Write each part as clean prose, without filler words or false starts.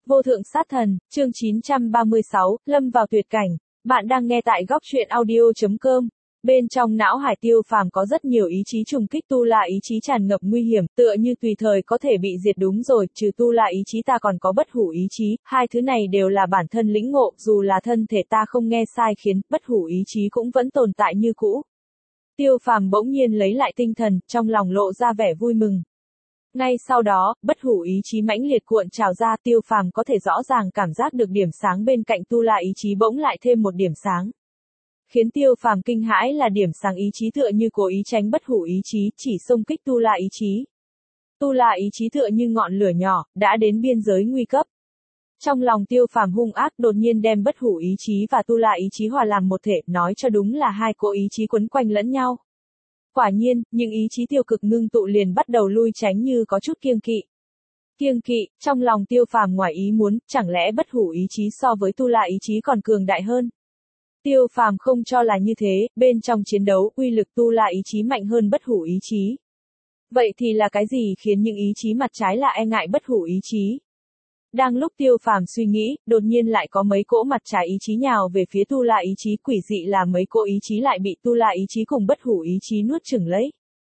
Vô thượng sát thần, chương 936, lâm vào tuyệt cảnh. Bạn đang nghe tại góc truyện audio.com. Bên trong não hải Tiêu Phàm có rất nhiều ý chí trùng kích tu la ý chí tràn ngập nguy hiểm, tựa như tùy thời có thể bị diệt. Đúng rồi, trừ tu la ý chí ta còn có bất hủ ý chí, hai thứ này đều là bản thân lĩnh ngộ, dù là thân thể ta không nghe sai khiến, bất hủ ý chí cũng vẫn tồn tại như cũ. Tiêu Phàm bỗng nhiên lấy lại tinh thần, trong lòng lộ ra vẻ vui mừng. Ngay sau đó, bất hủ ý chí mãnh liệt cuộn trào ra, Tiêu Phàm có thể rõ ràng cảm giác được điểm sáng bên cạnh tu la ý chí bỗng lại thêm một điểm sáng. Khiến Tiêu Phàm kinh hãi là điểm sáng ý chí tựa như cố ý tránh bất hủ ý chí, chỉ xông kích tu la ý chí. Tu la ý chí tựa như ngọn lửa nhỏ, đã đến biên giới nguy cấp. Trong lòng Tiêu Phàm hung ác, đột nhiên đem bất hủ ý chí và tu la ý chí hòa làm một thể, nói cho đúng là hai cỗ ý chí quấn quanh lẫn nhau. Quả nhiên, những ý chí tiêu cực ngưng tụ liền bắt đầu lui tránh như có chút kiêng kỵ. Kiêng kỵ, trong lòng Tiêu Phàm ngoài ý muốn, chẳng lẽ bất hủ ý chí so với tu la ý chí còn cường đại hơn? Tiêu Phàm không cho là như thế, bên trong chiến đấu, uy lực tu la ý chí mạnh hơn bất hủ ý chí. Vậy thì là cái gì khiến những ý chí mặt trái là e ngại bất hủ ý chí? Đang lúc Tiêu Phàm suy nghĩ, đột nhiên lại có mấy cỗ mặt trái ý chí nhào về phía tu la ý chí, quỷ dị là mấy cỗ ý chí lại bị tu la ý chí cùng bất hủ ý chí nuốt chửng lấy.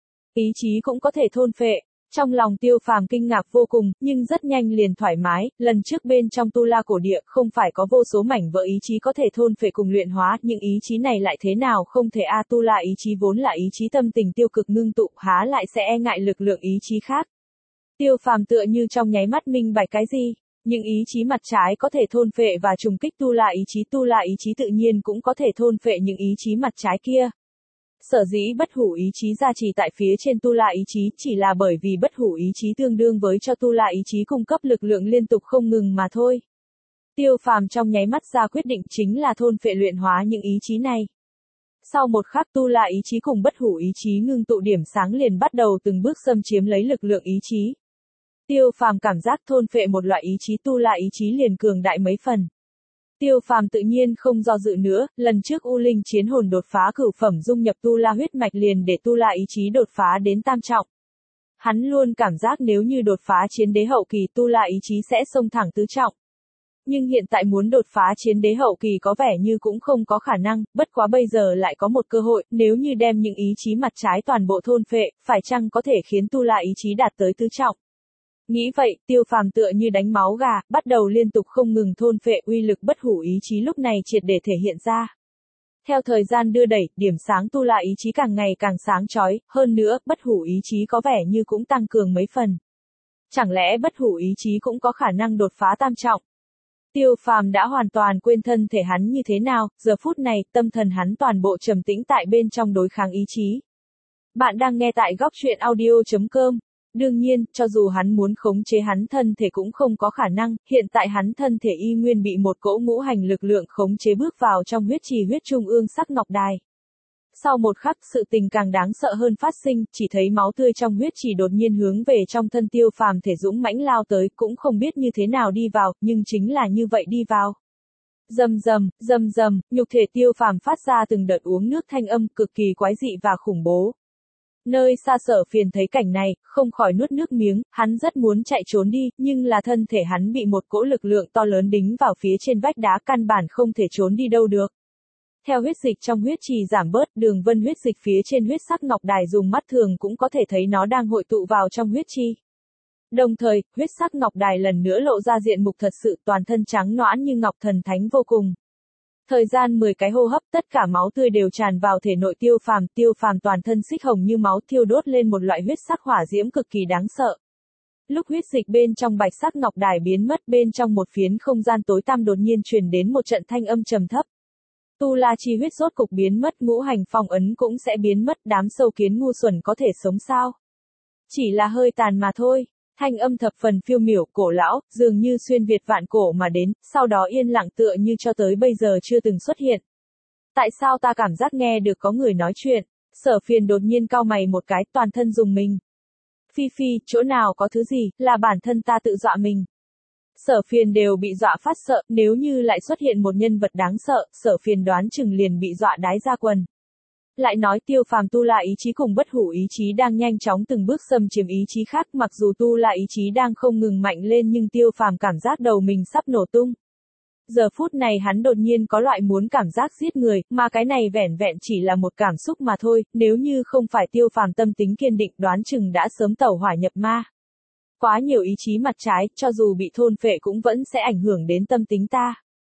Ý chí cũng có thể thôn phệ. Trong lòng Tiêu Phàm kinh ngạc vô cùng, nhưng rất nhanh liền thoải mái, lần trước bên trong tu la cổ địa không phải có vô số mảnh vỡ ý chí có thể thôn phệ cùng luyện hóa, nhưng ý chí này lại thế nào không thể tu la ý chí vốn là ý chí tâm tình tiêu cực ngưng tụ, há lại sẽ e ngại lực lượng ý chí khác. Tiêu Phàm tựa như trong nháy mắt minh bạch cái gì. Những ý chí mặt trái có thể thôn phệ và trùng kích tu la ý chí tự nhiên cũng có thể thôn phệ những ý chí mặt trái kia. Sở dĩ bất hủ ý chí gia trì tại phía trên tu la ý chí chỉ là bởi vì bất hủ ý chí tương đương với cho tu la ý chí cung cấp lực lượng liên tục không ngừng mà thôi. Tiêu Phàm trong nháy mắt ra quyết định chính là thôn phệ luyện hóa những ý chí này. Sau một khắc tu la ý chí cùng bất hủ ý chí ngưng tụ điểm sáng liền bắt đầu từng bước xâm chiếm lấy lực lượng ý chí. Tiêu Phàm cảm giác thôn phệ một loại ý chí tu la ý chí liền cường đại mấy phần. Tiêu Phàm tự nhiên không do dự nữa, lần trước U Linh chiến hồn đột phá cửu phẩm dung nhập tu la huyết mạch liền để tu la ý chí đột phá đến tam trọng. Hắn luôn cảm giác nếu như đột phá chiến đế hậu kỳ tu la ý chí sẽ xông thẳng tứ trọng. Nhưng hiện tại muốn đột phá chiến đế hậu kỳ có vẻ như cũng không có khả năng, bất quá bây giờ lại có một cơ hội, nếu như đem những ý chí mặt trái toàn bộ thôn phệ, phải chăng có thể khiến tu la ý chí đạt tới tứ trọng. Nghĩ vậy, Tiêu Phàm tựa như đánh máu gà, bắt đầu liên tục không ngừng thôn phệ, uy lực bất hủ ý chí lúc này triệt để thể hiện ra. Theo thời gian đưa đẩy, điểm sáng tu la ý chí càng ngày càng sáng chói, hơn nữa, bất hủ ý chí có vẻ như cũng tăng cường mấy phần. Chẳng lẽ bất hủ ý chí cũng có khả năng đột phá tam trọng? Tiêu Phàm đã hoàn toàn quên thân thể hắn như thế nào, giờ phút này, tâm thần hắn toàn bộ trầm tĩnh tại bên trong đối kháng ý chí. Bạn đang nghe tại góc truyện audio.com. Đương nhiên, cho dù hắn muốn khống chế hắn thân thể cũng không có khả năng, hiện tại hắn thân thể y nguyên bị một cỗ ngũ hành lực lượng khống chế bước vào trong huyết trì huyết trung ương sắc ngọc đài. Sau một khắc, sự tình càng đáng sợ hơn phát sinh, chỉ thấy máu tươi trong huyết trì đột nhiên hướng về trong thân Tiêu Phàm thể dũng mãnh lao tới, cũng không biết như thế nào đi vào, nhưng chính là như vậy đi vào. Rầm rầm, nhục thể Tiêu Phàm phát ra từng đợt uống nước thanh âm cực kỳ quái dị và khủng bố. Nơi xa Sở Phiền thấy cảnh này, không khỏi nuốt nước miếng, hắn rất muốn chạy trốn đi, nhưng là thân thể hắn bị một cỗ lực lượng to lớn đính vào phía trên vách đá, căn bản không thể trốn đi đâu được. Theo huyết dịch trong huyết trì giảm bớt, đường vân huyết dịch phía trên huyết sắc ngọc đài dùng mắt thường cũng có thể thấy nó đang hội tụ vào trong huyết trì. Đồng thời, huyết sắc ngọc đài lần nữa lộ ra diện mục thật sự, toàn thân trắng nõn như ngọc, thần thánh vô cùng. Thời gian 10 cái hô hấp, tất cả máu tươi đều tràn vào thể nội Tiêu Phàm toàn thân xích hồng như máu, thiêu đốt lên một loại huyết sắc hỏa diễm cực kỳ đáng sợ. Lúc huyết dịch bên trong bạch sắc ngọc đài biến mất, bên trong một phiến không gian tối tăm đột nhiên truyền đến một trận thanh âm trầm thấp. Tu la chi huyết rốt cục biến mất, ngũ hành phong ấn cũng sẽ biến mất, đám sâu kiến ngu xuẩn có thể sống sao? Chỉ là hơi tàn mà thôi. Thanh âm thập phần phiêu miểu, cổ lão, dường như xuyên Việt vạn cổ mà đến, sau đó yên lặng tựa như cho tới bây giờ chưa từng xuất hiện. Tại sao ta cảm giác nghe được có người nói chuyện? Sở Phiền đột nhiên cau mày một cái, toàn thân rùng mình. Phi, chỗ nào có thứ gì, là bản thân ta tự dọa mình. Sở Phiền đều bị dọa phát sợ, nếu như lại xuất hiện một nhân vật đáng sợ, Sở Phiền đoán chừng liền bị dọa đái ra quần. Lại nói Tiêu Phàm tu la ý chí cùng bất hủ ý chí đang nhanh chóng từng bước xâm chiếm ý chí khác, mặc dù tu la ý chí đang không ngừng mạnh lên nhưng Tiêu Phàm cảm giác đầu mình sắp nổ tung. Giờ phút này hắn đột nhiên có loại muốn cảm giác giết người, mà cái này vẻn vẹn chỉ là một cảm xúc mà thôi, nếu như không phải Tiêu Phàm tâm tính kiên định đoán chừng đã sớm tẩu hỏa nhập ma. Quá nhiều ý chí mặt trái, cho dù bị thôn phệ cũng vẫn sẽ ảnh hưởng đến tâm tính ta.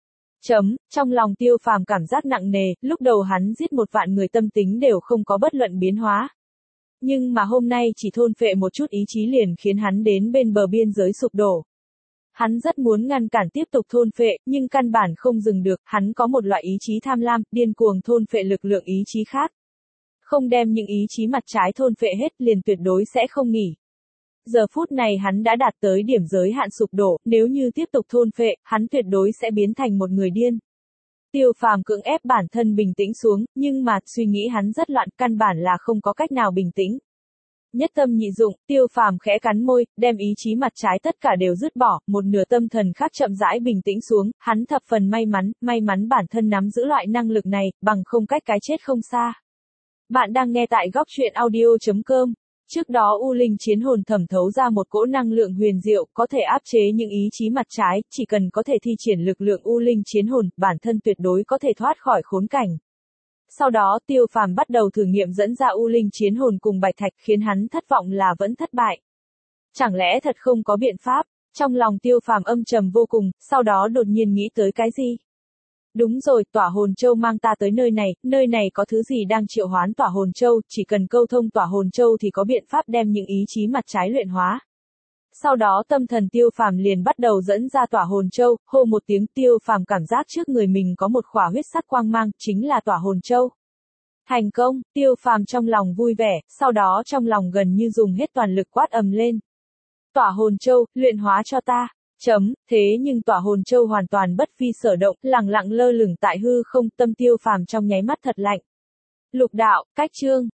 Trong lòng Tiêu Phàm cảm giác nặng nề, lúc đầu hắn giết 1 vạn người tâm tính đều không có bất luận biến hóa. Nhưng mà hôm nay chỉ thôn phệ một chút ý chí liền khiến hắn đến bên bờ biên giới sụp đổ. Hắn rất muốn ngăn cản tiếp tục thôn phệ, nhưng căn bản không dừng được, hắn có một loại ý chí tham lam, điên cuồng thôn phệ lực lượng ý chí khác. Không đem những ý chí mặt trái thôn phệ hết liền tuyệt đối sẽ không nghỉ. Giờ phút này hắn đã đạt tới điểm giới hạn sụp đổ, nếu như tiếp tục thôn phệ, hắn tuyệt đối sẽ biến thành một người điên. Tiêu Phàm cưỡng ép bản thân bình tĩnh xuống, nhưng mà suy nghĩ hắn rất loạn, căn bản là không có cách nào bình tĩnh. Nhất tâm nhị dụng, Tiêu Phàm khẽ cắn môi, đem ý chí mặt trái tất cả đều dứt bỏ, một nửa tâm thần khác chậm rãi bình tĩnh xuống, hắn thập phần may mắn bản thân nắm giữ loại năng lực này, bằng không cách cái chết không xa. Bạn đang nghe tại góc truyện audio.com. Trước đó U Linh chiến hồn thẩm thấu ra một cỗ năng lượng huyền diệu, có thể áp chế những ý chí mặt trái, chỉ cần có thể thi triển lực lượng U Linh chiến hồn, bản thân tuyệt đối có thể thoát khỏi khốn cảnh. Sau đó Tiêu Phàm bắt đầu thử nghiệm dẫn ra U Linh chiến hồn cùng Bạch Thạch, khiến hắn thất vọng là vẫn thất bại. Chẳng lẽ thật không có biện pháp? Trong lòng Tiêu Phàm âm trầm vô cùng, sau đó đột nhiên nghĩ tới cái gì? Đúng rồi, Tỏa Hồn Châu mang ta tới nơi này có thứ gì đang triệu hoán Tỏa Hồn Châu, chỉ cần câu thông Tỏa Hồn Châu thì có biện pháp đem những ý chí mặt trái luyện hóa. Sau đó tâm thần Tiêu Phàm liền bắt đầu dẫn ra Tỏa Hồn Châu, hô một tiếng Tiêu Phàm cảm giác trước người mình có một khỏa huyết sắc quang mang, chính là Tỏa Hồn Châu. Thành công, Tiêu Phàm trong lòng vui vẻ, sau đó trong lòng gần như dùng hết toàn lực quát ầm lên. Tỏa Hồn Châu, luyện hóa cho ta. Thế nhưng Tỏa Hồn Châu hoàn toàn bất phi sở động, lẳng lặng lơ lửng tại hư không, tâm Tiêu Phàm trong nháy mắt thật lạnh. Lục đạo, cách chương.